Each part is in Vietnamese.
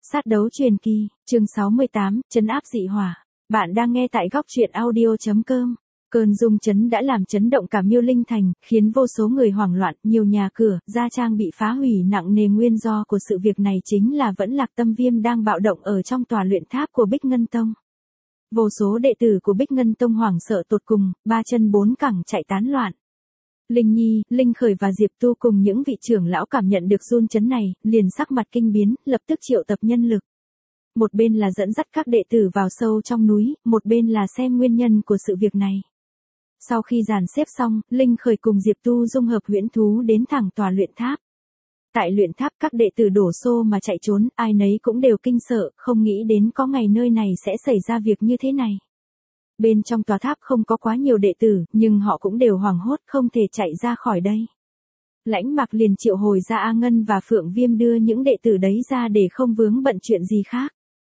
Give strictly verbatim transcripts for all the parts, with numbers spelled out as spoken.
Sát đấu truyền kỳ, chương sáu mươi tám, trấn áp dị hỏa. Bạn đang nghe tại góc truyện audio chấm com. Cơn rung chấn đã làm chấn động cả Miêu Linh Thành, khiến vô số người hoảng loạn, nhiều nhà cửa, gia trang bị phá hủy nặng nề. Nguyên do của sự việc này chính là vẫn Lạc Tâm Viêm đang bạo động ở trong tòa luyện tháp của Bích Ngân Tông. Vô số đệ tử của Bích Ngân Tông hoảng sợ tột cùng, ba chân bốn cẳng chạy tán loạn. Linh Nhi, Linh Khởi và Diệp Tu cùng những vị trưởng lão cảm nhận được run chấn này, liền sắc mặt kinh biến, lập tức triệu tập nhân lực. Một bên là dẫn dắt các đệ tử vào sâu trong núi, một bên là xem nguyên nhân của sự việc này. Sau khi dàn xếp xong, Linh Khởi cùng Diệp Tu dung hợp huyễn thú đến thẳng tòa luyện tháp. Tại luyện tháp các đệ tử đổ xô mà chạy trốn, ai nấy cũng đều kinh sợ, không nghĩ đến có ngày nơi này sẽ xảy ra việc như thế này. Bên trong tòa tháp không có quá nhiều đệ tử, nhưng họ cũng đều hoảng hốt không thể chạy ra khỏi đây. Lãnh Mặc liền triệu hồi ra A Ngân và Phượng Viêm đưa những đệ tử đấy ra để không vướng bận chuyện gì khác.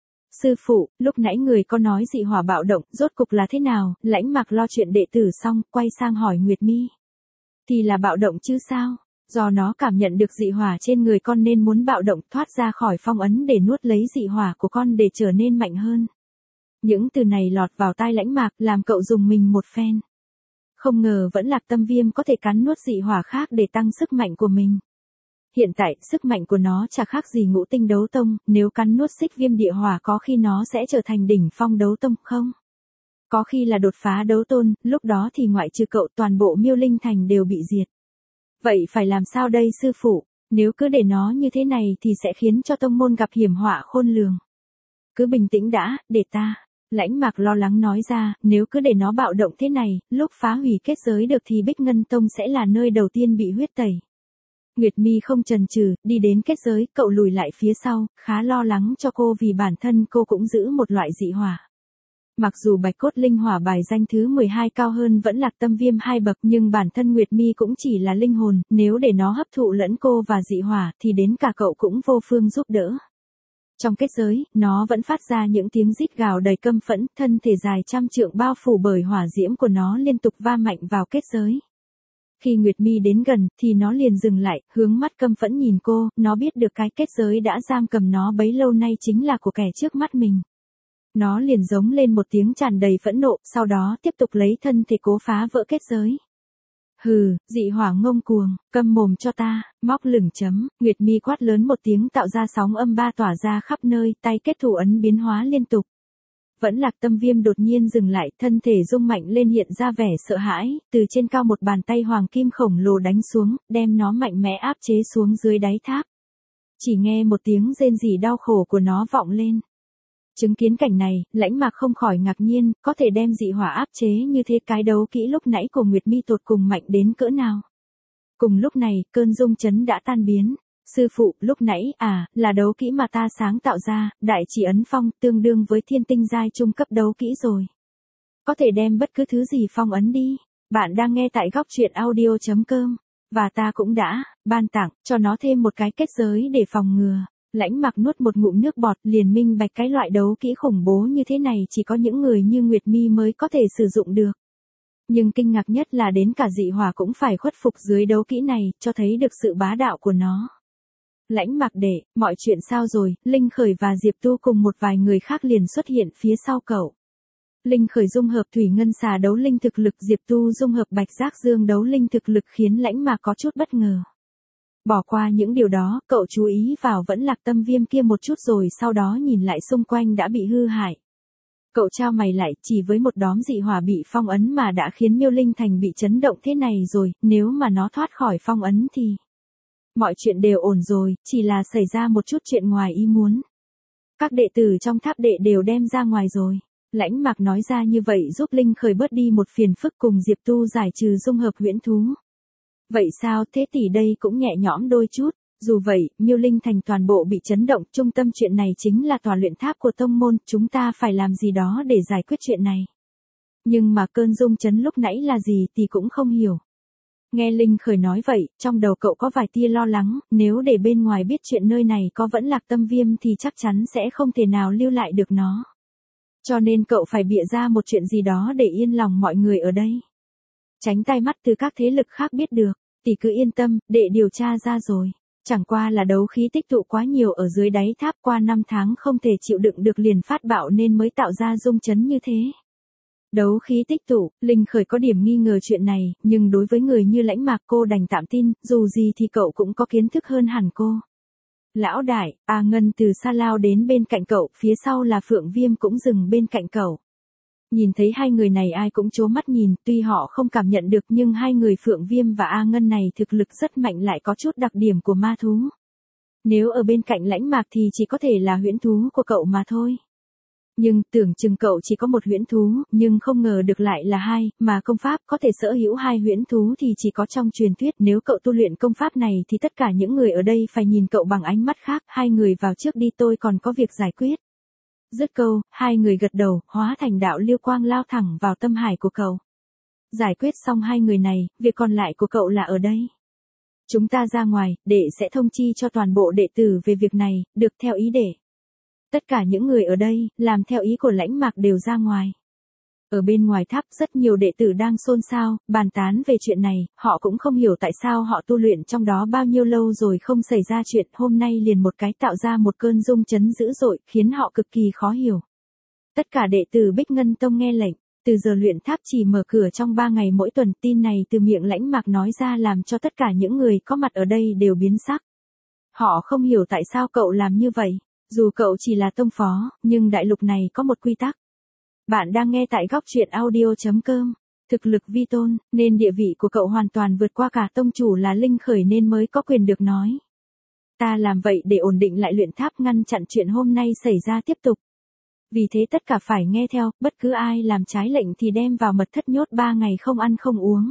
Sư phụ, lúc nãy người có nói dị hỏa bạo động, rốt cục là thế nào? Lãnh Mặc lo chuyện đệ tử xong, quay sang hỏi Nguyệt Mi. Thì là bạo động chứ sao? Do nó cảm nhận được dị hỏa trên người con nên muốn bạo động thoát ra khỏi phong ấn để nuốt lấy dị hỏa của con để trở nên mạnh hơn. Những từ này lọt vào tai Lãnh Mạc làm cậu dùng mình một phen. Không ngờ vẫn Lạc Tâm Viêm có thể cắn nuốt dị hỏa khác để tăng sức mạnh của mình. Hiện tại, sức mạnh của nó chả khác gì ngũ tinh đấu tông, nếu cắn nuốt xích viêm địa hỏa có khi nó sẽ trở thành đỉnh phong đấu tông không? Có khi là đột phá đấu tôn, lúc đó thì ngoại trừ cậu toàn bộ Miêu Linh Thành đều bị diệt. Vậy phải làm sao đây sư phụ? Nếu cứ để nó như thế này thì sẽ khiến cho tông môn gặp hiểm họa khôn lường. Cứ bình tĩnh đã, để ta. Lãnh Mạc lo lắng nói ra, nếu cứ để nó bạo động thế này, lúc phá hủy kết giới được thì Bích Ngân Tông sẽ là nơi đầu tiên bị huyết tẩy. Nguyệt Mi không chần chừ, đi đến kết giới, cậu lùi lại phía sau, khá lo lắng cho cô vì bản thân cô cũng giữ một loại dị hỏa. Mặc dù Bạch Cốt Linh Hỏa bài danh thứ mười hai cao hơn vẫn Lạc Tâm Viêm hai bậc, nhưng bản thân Nguyệt Mi cũng chỉ là linh hồn, nếu để nó hấp thụ lẫn cô và dị hỏa thì đến cả cậu cũng vô phương giúp đỡ. Trong kết giới, nó vẫn phát ra những tiếng rít gào đầy căm phẫn, thân thể dài trăm trượng bao phủ bởi hỏa diễm của nó liên tục va mạnh vào kết giới. Khi Nguyệt Mi đến gần, thì nó liền dừng lại, hướng mắt căm phẫn nhìn cô, nó biết được cái kết giới đã giam cầm nó bấy lâu nay chính là của kẻ trước mắt mình. Nó liền giống lên một tiếng tràn đầy phẫn nộ, sau đó tiếp tục lấy thân thể cố phá vỡ kết giới. Hừ, dị hỏa ngông cuồng, câm mồm cho ta, móc lửng chấm, Nguyệt Mi quát lớn một tiếng tạo ra sóng âm ba tỏa ra khắp nơi, tay kết thủ ấn biến hóa liên tục. Vẫn Lạc Tâm Viêm đột nhiên dừng lại, thân thể rung mạnh lên hiện ra vẻ sợ hãi, từ trên cao một bàn tay hoàng kim khổng lồ đánh xuống, đem nó mạnh mẽ áp chế xuống dưới đáy tháp. Chỉ nghe một tiếng rên rỉ đau khổ của nó vọng lên. Chứng kiến cảnh này, Lãnh Mạc không khỏi ngạc nhiên, có thể đem dị hỏa áp chế như thế, cái đấu kỹ lúc nãy của Nguyệt Mi tột cùng mạnh đến cỡ nào. Cùng lúc này, cơn rung chấn đã tan biến. Sư phụ, lúc nãy, à, là đấu kỹ mà ta sáng tạo ra, đại chỉ ấn phong, tương đương với thiên tinh giai trung cấp đấu kỹ rồi. Có thể đem bất cứ thứ gì phong ấn đi. Bạn đang nghe tại góc truyện audio chấm com. Và ta cũng đã, ban tặng, cho nó thêm một cái kết giới để phòng ngừa. Lãnh Mặc nuốt một ngụm nước bọt, liền minh bạch cái loại đấu kỹ khủng bố như thế này chỉ có những người như Nguyệt Mi mới có thể sử dụng được. Nhưng kinh ngạc nhất là đến cả dị hỏa cũng phải khuất phục dưới đấu kỹ này, cho thấy được sự bá đạo của nó. Lãnh Mặc đệ, mọi chuyện sao rồi? Linh Khởi và Diệp Tu cùng một vài người khác liền xuất hiện phía sau cậu. Linh Khởi dung hợp thủy ngân xà đấu linh thực lực, Diệp Tu dung hợp bạch giác dương đấu linh thực lực khiến Lãnh Mặc có chút bất ngờ. Bỏ qua những điều đó, cậu chú ý vào vẫn Lạc Tâm Viêm kia một chút rồi sau đó nhìn lại xung quanh đã bị hư hại. Cậu trao mày lại, chỉ với một đóm dị hỏa bị phong ấn mà đã khiến Miêu Linh Thành bị chấn động thế này rồi, nếu mà nó thoát khỏi phong ấn thì... Mọi chuyện đều ổn rồi, chỉ là xảy ra một chút chuyện ngoài ý muốn. Các đệ tử trong tháp đệ đều đem ra ngoài rồi. Lãnh Mạc nói ra như vậy giúp Linh Khởi bớt đi một phiền phức cùng Diệp Tu giải trừ dung hợp huyễn thú. Vậy sao, thế tỷ đây cũng nhẹ nhõm đôi chút. Dù vậy, Miêu Linh Thành toàn bộ bị chấn động, trung tâm chuyện này chính là tòa luyện tháp của tông môn, chúng ta phải làm gì đó để giải quyết chuyện này. Nhưng mà cơn rung chấn lúc nãy là gì thì cũng không hiểu. Nghe Linh Khởi nói vậy, trong đầu cậu có vài tia lo lắng, nếu để bên ngoài biết chuyện nơi này có vẫn Lạc Tâm Viêm thì chắc chắn sẽ không thể nào lưu lại được nó. Cho nên cậu phải bịa ra một chuyện gì đó để yên lòng mọi người ở đây. Tránh tai mắt từ các thế lực khác biết được, tỷ cứ yên tâm, đệ điều tra ra rồi. Chẳng qua là đấu khí tích tụ quá nhiều ở dưới đáy tháp qua năm tháng không thể chịu đựng được liền phát bạo nên mới tạo ra rung chấn như thế. Đấu khí tích tụ, Linh Khởi có điểm nghi ngờ chuyện này, nhưng đối với người như Lãnh Mạc cô đành tạm tin, dù gì thì cậu cũng có kiến thức hơn hẳn cô. Lão đại, A Ngân từ xa lao đến bên cạnh cậu, phía sau là Phượng Viêm cũng dừng bên cạnh cậu. Nhìn thấy hai người này ai cũng trố mắt nhìn, tuy họ không cảm nhận được nhưng hai người Phượng Viêm và A Ngân này thực lực rất mạnh lại có chút đặc điểm của ma thú. Nếu ở bên cạnh Lãnh Mạc thì chỉ có thể là huyễn thú của cậu mà thôi. Nhưng tưởng chừng cậu chỉ có một huyễn thú, nhưng không ngờ được lại là hai, mà công pháp có thể sở hữu hai huyễn thú thì chỉ có trong truyền thuyết. Nếu cậu tu luyện công pháp này thì tất cả những người ở đây phải nhìn cậu bằng ánh mắt khác. Hai người vào trước đi, tôi còn có việc giải quyết. Dứt câu, hai người gật đầu, hóa thành đạo lưu quang lao thẳng vào tâm hải của cậu. Giải quyết xong hai người này, việc còn lại của cậu là ở đây. Chúng ta ra ngoài, đệ sẽ thông chi cho toàn bộ đệ tử về việc này, được theo ý đệ. Tất cả những người ở đây, làm theo ý của Lãnh Mạc đều ra ngoài. Ở bên ngoài tháp rất nhiều đệ tử đang xôn xao, bàn tán về chuyện này, họ cũng không hiểu tại sao họ tu luyện trong đó bao nhiêu lâu rồi không xảy ra chuyện, hôm nay liền một cái tạo ra một cơn rung chấn dữ dội, khiến họ cực kỳ khó hiểu. Tất cả đệ tử Bích Ngân Tông nghe lệnh, từ giờ luyện tháp chỉ mở cửa trong ba ngày mỗi tuần, tin này từ miệng Lãnh Mạc nói ra làm cho tất cả những người có mặt ở đây đều biến sắc. Họ không hiểu tại sao cậu làm như vậy. Dù cậu chỉ là tông phó, nhưng đại lục này có một quy tắc. Bạn đang nghe tại góc truyện audio chấm com. Thực lực vi tôn, nên địa vị của cậu hoàn toàn vượt qua cả tông chủ là Linh Khởi nên mới có quyền được nói. Ta làm vậy để ổn định lại luyện tháp, ngăn chặn chuyện hôm nay xảy ra tiếp tục. Vì thế tất cả phải nghe theo, bất cứ ai làm trái lệnh thì đem vào mật thất nhốt ba ngày không ăn không uống.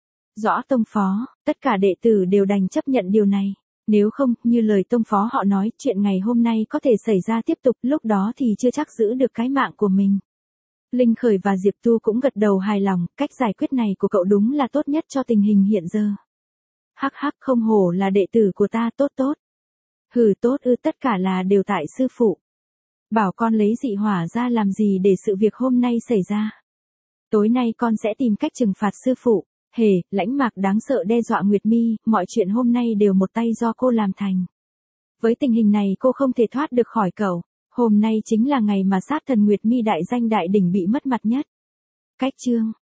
Rõ tông phó, tất cả đệ tử đều đành chấp nhận điều này. Nếu không, như lời tông phó họ nói, chuyện ngày hôm nay có thể xảy ra tiếp tục, lúc đó thì chưa chắc giữ được cái mạng của mình. Linh Khởi và Diệp Tu cũng gật đầu hài lòng, cách giải quyết này của cậu đúng là tốt nhất cho tình hình hiện giờ. Hắc hắc, không hổ là đệ tử của ta, tốt tốt. Hừ, tốt ư, tất cả là đều tại sư phụ. Bảo con lấy dị hỏa ra làm gì để sự việc hôm nay xảy ra. Tối nay con sẽ tìm cách trừng phạt sư phụ. Hề, Lãnh Mạc đáng sợ đe dọa Nguyệt Mi, mọi chuyện hôm nay đều một tay do cô làm thành. Với tình hình này cô không thể thoát được khỏi cậu. Hôm nay chính là ngày mà sát thần Nguyệt Mi đại danh đại đỉnh bị mất mặt nhất. Cách chương